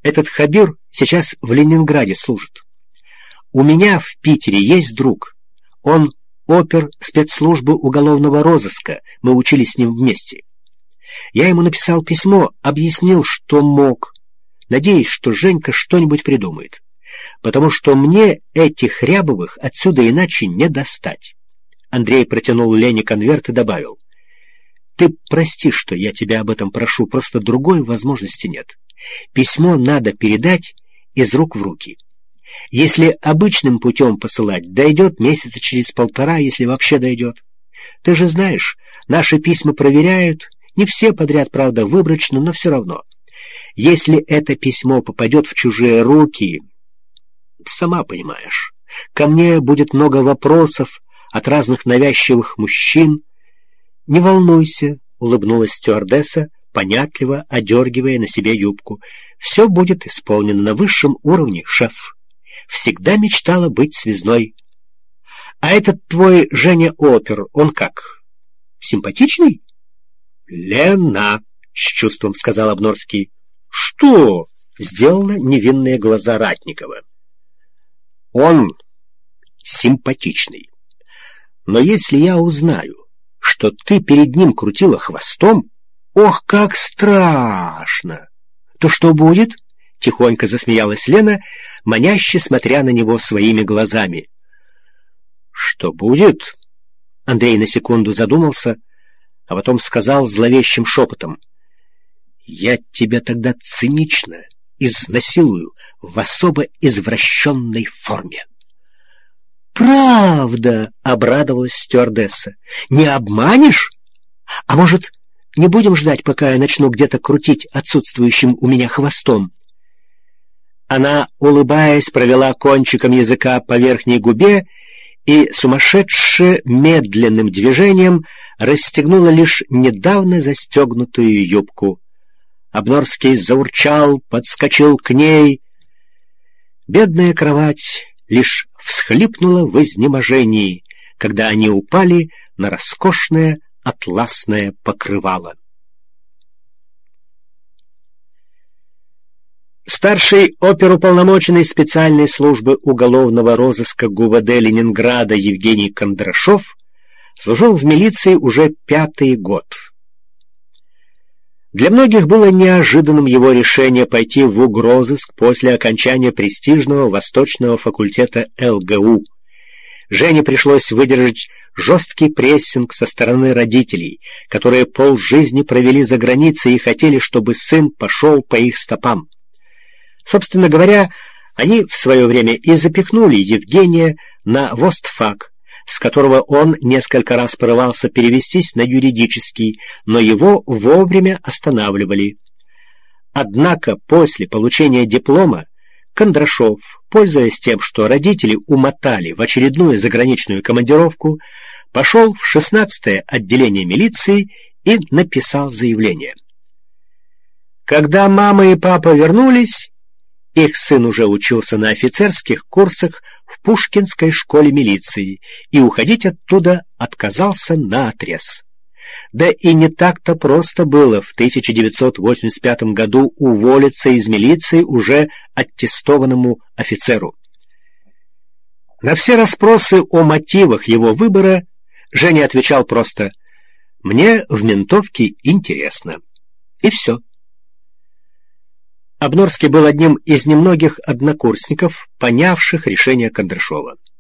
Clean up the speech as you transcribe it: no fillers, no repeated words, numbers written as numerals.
Этот Хабир сейчас в Ленинграде служит. У меня в Питере есть друг. Он опер спецслужбы уголовного розыска. Мы учились с ним вместе. Я ему написал письмо, объяснил, что мог. Надеюсь, что Женька что-нибудь придумает. Потому что мне этих Рябовых отсюда иначе не достать. Андрей протянул Лене конверт и добавил: «Ты прости, что я тебя об этом прошу, просто другой возможности нет. Письмо надо передать из рук в руки. Если обычным путем посылать, дойдет месяца через 1,5, если вообще дойдет. Ты же знаешь, наши письма проверяют, не все подряд, правда, выборочно, но все равно. Если это письмо попадет в чужие руки, сама понимаешь, ко мне будет много вопросов от разных навязчивых мужчин». «Не волнуйся», — улыбнулась стюардесса, понятливо одергивая на себе юбку. «Все будет исполнено на высшем уровне, шеф. Всегда мечтала быть связной. А этот твой Женя опер, он как? Симпатичный?» «Лена», — с чувством сказал Обнорский. «Что?» — сделала невинные глаза Ратникова. «Он симпатичный. Но если я узнаю, что ты перед ним крутила хвостом, ох, как страшно! То что будет?» — тихонько засмеялась Лена, маняще смотря на него своими глазами. «Что будет?» — Андрей на секунду задумался, а потом сказал зловещим шепотом: «Я тебя тогда цинично изнасилую в особо извращенной форме». «Правда?» — обрадовалась стюардесса. «Не обманешь? А может, не будем ждать, пока я начну где-то крутить отсутствующим у меня хвостом?» Она, улыбаясь, провела кончиком языка по верхней губе и сумасшедше медленным движением расстегнула лишь недавно застегнутую юбку. Обнорский заурчал, подскочил к ней. Бедная кровать лишь всхлипнула в изнеможении, когда они упали на роскошное атласное покрывало. Старший оперуполномоченный специальной службы уголовного розыска ГУВД Ленинграда Евгений Кондрашов служил в милиции уже 5-й год. Для многих было неожиданным его решение пойти в угрозыск после окончания престижного Восточного факультета ЛГУ. Жене пришлось выдержать жесткий прессинг со стороны родителей, которые полжизни провели за границей и хотели, чтобы сын пошел по их стопам. Собственно говоря, они в свое время и запихнули Евгения на ВостФак, с которого он несколько раз порывался перевестись на юридический, но его вовремя останавливали. Однако после получения диплома Кондрашов, пользуясь тем, что родители умотали в очередную заграничную командировку, пошел в 16-е отделение милиции и написал заявление. Когда мама и папа вернулись, их сын уже учился на офицерских курсах в Пушкинской школе милиции и уходить оттуда отказался наотрез. Да и не так-то просто было в 1985 году уволиться из милиции уже аттестованному офицеру. На все расспросы о мотивах его выбора Женя отвечал просто: «Мне в ментовке интересно». И все. Обнорский был одним из немногих однокурсников, понявших решение Кондрашова.